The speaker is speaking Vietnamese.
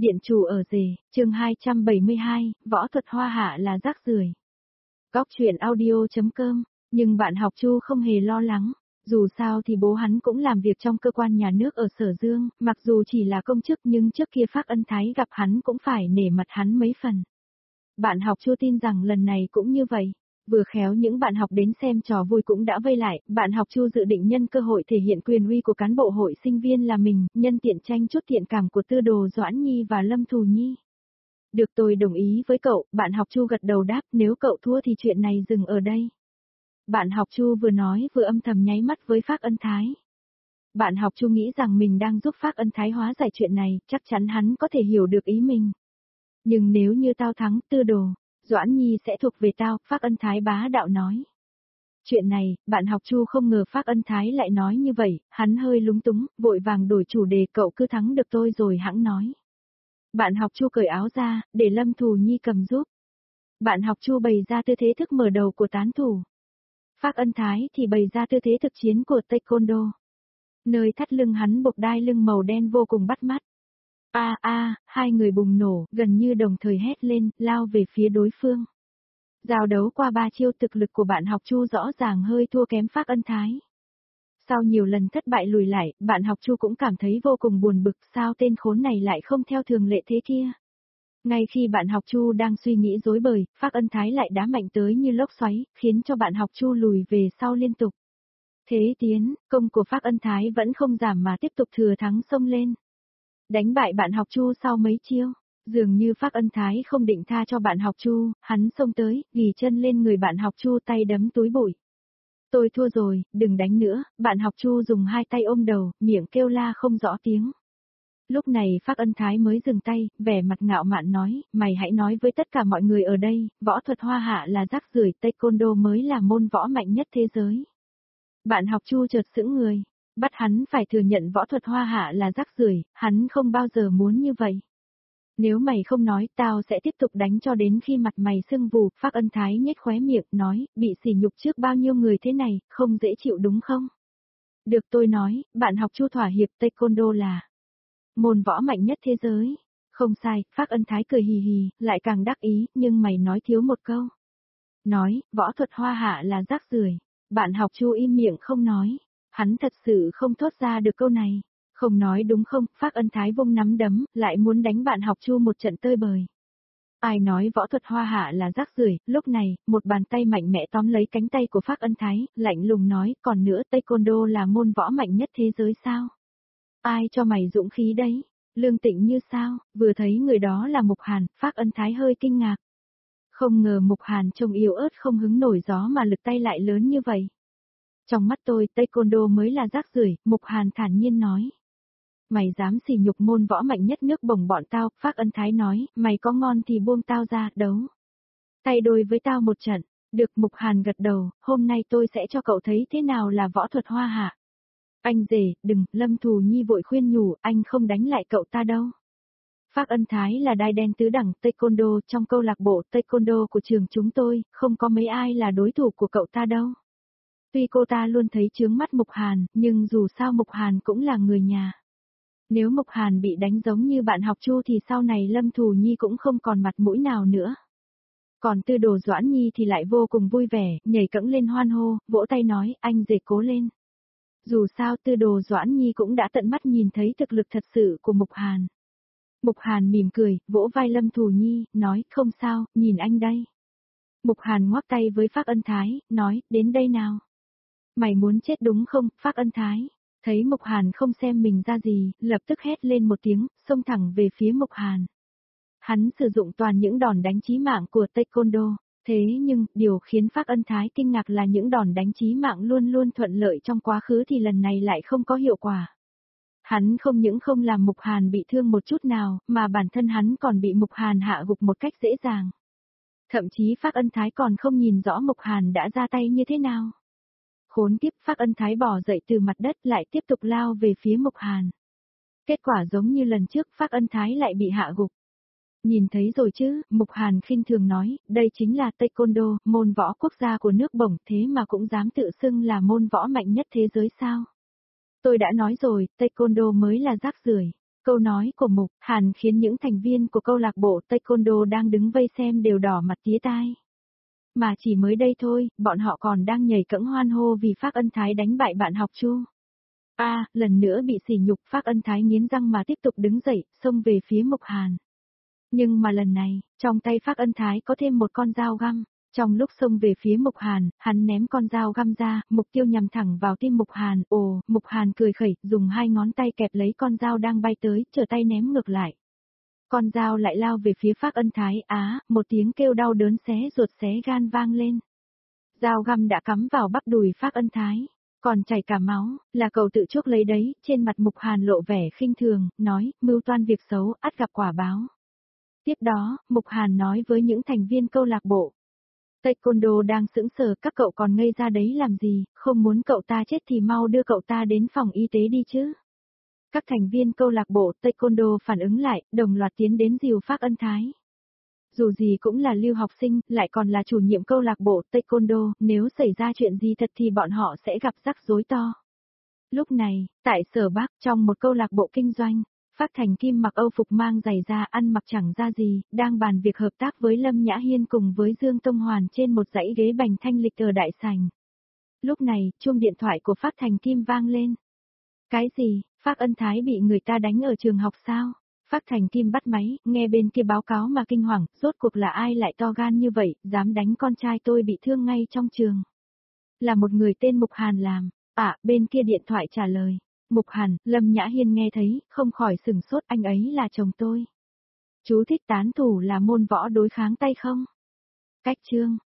Điện chủ ở rể, chương 272, võ thuật hoa hạ là rác rưởi. Góc truyện audio.com, nhưng bạn học Chu không hề lo lắng, dù sao thì bố hắn cũng làm việc trong cơ quan nhà nước ở Sở Dương, mặc dù chỉ là công chức nhưng trước kia Phác Ân Thái gặp hắn cũng phải nể mặt hắn mấy phần. Bạn học Chu tin rằng lần này cũng như vậy. Vừa khéo những bạn học đến xem trò vui cũng đã vây lại, bạn học Chu dự định nhân cơ hội thể hiện quyền uy của cán bộ hội sinh viên là mình, nhân tiện tranh chút thiện cảm của Tư Đồ Doãn Nhi và Lâm Thù Nhi. Được, tôi đồng ý với cậu, bạn học Chu gật đầu đáp, nếu cậu thua thì chuyện này dừng ở đây. Bạn học Chu vừa nói vừa âm thầm nháy mắt với Phác Ân Thái. Bạn học Chu nghĩ rằng mình đang giúp Phác Ân Thái hóa giải chuyện này, chắc chắn hắn có thể hiểu được ý mình. Nhưng nếu như tao thắng, Tư Đồ Doãn Nhi sẽ thuộc về tao, Phác Ân Thái bá đạo nói. Chuyện này, bạn học Chu không ngờ Phác Ân Thái lại nói như vậy, hắn hơi lúng túng, vội vàng đổi chủ đề, cậu cứ thắng được tôi rồi hẵng nói. Bạn học Chu cởi áo ra, để Lâm Thù Nhi cầm giúp. Bạn học Chu bày ra tư thế thức mở đầu của tán thủ. Phác Ân Thái thì bày ra tư thế thực chiến của Taekwondo. Nơi thắt lưng hắn buộc đai lưng màu đen vô cùng bắt mắt. Hai người bùng nổ, gần như đồng thời hét lên, lao về phía đối phương. Giao đấu qua 3 chiêu, thực lực của bạn học Chu rõ ràng hơi thua kém Phác Ân Thái. Sau nhiều lần thất bại lùi lại, bạn học Chu cũng cảm thấy vô cùng buồn bực, sao tên khốn này lại không theo thường lệ thế kia. Ngay khi bạn học Chu đang suy nghĩ rối bời, Phác Ân Thái lại đá mạnh tới như lốc xoáy, khiến cho bạn học Chu lùi về sau liên tục. Thế tiến, công của Phác Ân Thái vẫn không giảm mà tiếp tục thừa thắng xông lên. Đánh bại bạn học Chu sau mấy chiêu, dường như Phác Ân Thái không định tha cho bạn học Chu, hắn xông tới, ghì chân lên người bạn học Chu, tay đấm túi bụi. Tôi thua rồi, đừng đánh nữa, bạn học Chu dùng hai tay ôm đầu, miệng kêu la không rõ tiếng. Lúc này Phác Ân Thái mới dừng tay, vẻ mặt ngạo mạn nói, mày hãy nói với tất cả mọi người ở đây, võ thuật hoa hạ là rác rưởi, Taekwondo mới là môn võ mạnh nhất thế giới. Bạn học Chu chợt sững người. Bắt hắn phải thừa nhận võ thuật hoa hạ là rác rưởi, hắn không bao giờ muốn như vậy. Nếu mày không nói, tao sẽ tiếp tục đánh cho đến khi mặt mày sưng vù. Phác Ân Thái nhếch khóe miệng, nói, bị sỉ nhục trước bao nhiêu người thế này, không dễ chịu đúng không? Được, tôi nói, bạn học Chu thỏa hiệp, Taekwondo là môn võ mạnh nhất thế giới. Không sai, Phác Ân Thái cười hì hì, lại càng đắc ý, nhưng mày nói thiếu một câu. Nói, võ thuật hoa hạ là rác rưởi. Bạn học Chu im miệng không nói. Hắn thật sự không thốt ra được câu này. Không nói đúng không? Phác Ân Thái vung nắm đấm, lại muốn đánh bạn học Chu một trận tơi bời. Ai nói võ thuật hoa hạ là rác rưởi? Lúc này, một bàn tay mạnh mẽ tóm lấy cánh tay của Phác Ân Thái, lạnh lùng nói, còn nữa, Taekwondo là môn võ mạnh nhất thế giới sao? Ai cho mày dũng khí đấy? Lương Tịnh như sao? Vừa thấy người đó là Mục Hàn, Phác Ân Thái hơi kinh ngạc. Không ngờ Mục Hàn trông yếu ớt không hứng nổi gió mà lực tay lại lớn như vậy. Trong mắt tôi, Taekwondo mới là rác rưởi, Mục Hàn thản nhiên nói. Mày dám sỉ nhục môn võ mạnh nhất nước Bồng bọn tao, Phác Ân Thái nói, mày có ngon thì buông tao ra, đấu. Tay đôi với tao một trận, được. Mục Hàn gật đầu, hôm nay tôi sẽ cho cậu thấy thế nào là võ thuật hoa hạ. Anh rể, đừng, Lâm Thù Nhi vội khuyên nhủ, anh không đánh lại cậu ta đâu. Phác Ân Thái là đai đen tứ đẳng Taekwondo, trong câu lạc bộ Taekwondo của trường chúng tôi, không có mấy ai là đối thủ của cậu ta đâu. Tuy cô ta luôn thấy chướng mắt Mục Hàn, nhưng dù sao Mục Hàn cũng là người nhà. Nếu Mục Hàn bị đánh giống như bạn học Chu thì sau này Lâm Thù Nhi cũng không còn mặt mũi nào nữa. Còn Tư Đồ Doãn Nhi thì lại vô cùng vui vẻ, nhảy cẫng lên hoan hô, vỗ tay nói, anh rể cố lên. Dù sao Tư Đồ Doãn Nhi cũng đã tận mắt nhìn thấy thực lực thật sự của Mục Hàn. Mục Hàn mỉm cười, vỗ vai Lâm Thù Nhi, nói, không sao, nhìn anh đây. Mục Hàn ngoắc tay với Phác Ân Thái, nói, đến đây nào. Mày muốn chết đúng không, Phác Ân Thái? Thấy Mục Hàn không xem mình ra gì, lập tức hét lên một tiếng, xông thẳng về phía Mục Hàn. Hắn sử dụng toàn những đòn đánh chí mạng của Taekwondo, thế nhưng, điều khiến Phác Ân Thái kinh ngạc là những đòn đánh chí mạng luôn luôn thuận lợi trong quá khứ thì lần này lại không có hiệu quả. Hắn không những không làm Mục Hàn bị thương một chút nào, mà bản thân hắn còn bị Mục Hàn hạ gục một cách dễ dàng. Thậm chí Phác Ân Thái còn không nhìn rõ Mục Hàn đã ra tay như thế nào. Khốn kiếp, Phác Ân Thái bò dậy từ mặt đất lại tiếp tục lao về phía Mục Hàn. Kết quả giống như lần trước, Phác Ân Thái lại bị hạ gục. Nhìn thấy rồi chứ, Mục Hàn khinh thường nói, đây chính là Taekwondo, môn võ quốc gia của nước Bồng, thế mà cũng dám tự xưng là môn võ mạnh nhất thế giới sao? Tôi đã nói rồi, Taekwondo mới là rác rưởi. Câu nói của Mục Hàn khiến những thành viên của câu lạc bộ Taekwondo đang đứng vây xem đều đỏ mặt tía tai. Mà chỉ mới đây thôi, bọn họ còn đang nhảy cẫng hoan hô vì Phác Ân Thái đánh bại bạn học Chu. Lần nữa bị sỉ nhục, Phác Ân Thái nghiến răng mà tiếp tục đứng dậy, xông về phía Mục Hàn. Nhưng mà lần này, trong tay Phác Ân Thái có thêm một con dao găm. Trong lúc xông về phía Mục Hàn, hắn ném con dao găm ra, mục tiêu nhằm thẳng vào tim Mục Hàn. Mục Hàn cười khẩy, dùng hai ngón tay kẹp lấy con dao đang bay tới, trở tay ném ngược lại. Con dao lại lao về phía Phác Ân Thái, một tiếng kêu đau đớn xé ruột xé gan vang lên. Dao găm đã cắm vào bắp đùi Phác Ân Thái, còn chảy cả máu, là cậu tự chuốc lấy đấy. Trên mặt Mục Hàn lộ vẻ khinh thường, nói, mưu toan việc xấu, ắt gặp quả báo. Tiếp đó, Mục Hàn nói với những thành viên câu lạc bộ. Taekwondo đang sững sờ, các cậu còn ngây ra đấy làm gì, không muốn cậu ta chết thì mau đưa cậu ta đến phòng y tế đi chứ. Các thành viên câu lạc bộ Taekwondo phản ứng lại, đồng loạt tiến đến dìu Phác Ân Thái. Dù gì cũng là lưu học sinh, lại còn là chủ nhiệm câu lạc bộ Taekwondo, nếu xảy ra chuyện gì thật thì bọn họ sẽ gặp rắc rối to. Lúc này, tại Sở Bắc, trong một câu lạc bộ kinh doanh, Phác Thành Kim mặc Âu phục mang giày da ăn mặc chẳng ra gì, đang bàn việc hợp tác với Lâm Nhã Hiên cùng với Dương Tông Hoàn trên một dãy ghế bành thanh lịch ở đại sảnh. Lúc này, chuông điện thoại của Phác Thành Kim vang lên. Cái gì, Phác Ân Thái bị người ta đánh ở trường học sao? Phác Thành Kim bắt máy, nghe bên kia báo cáo mà kinh hoàng, rốt cuộc là ai lại to gan như vậy, dám đánh con trai tôi bị thương ngay trong trường. Là một người tên Mục Hàn làm. Bên kia điện thoại trả lời. Mục Hàn, Lâm Nhã Hiên nghe thấy, không khỏi sửng sốt, anh ấy là chồng tôi. Chú thích tán thủ là môn võ đối kháng tay không? Cách chương.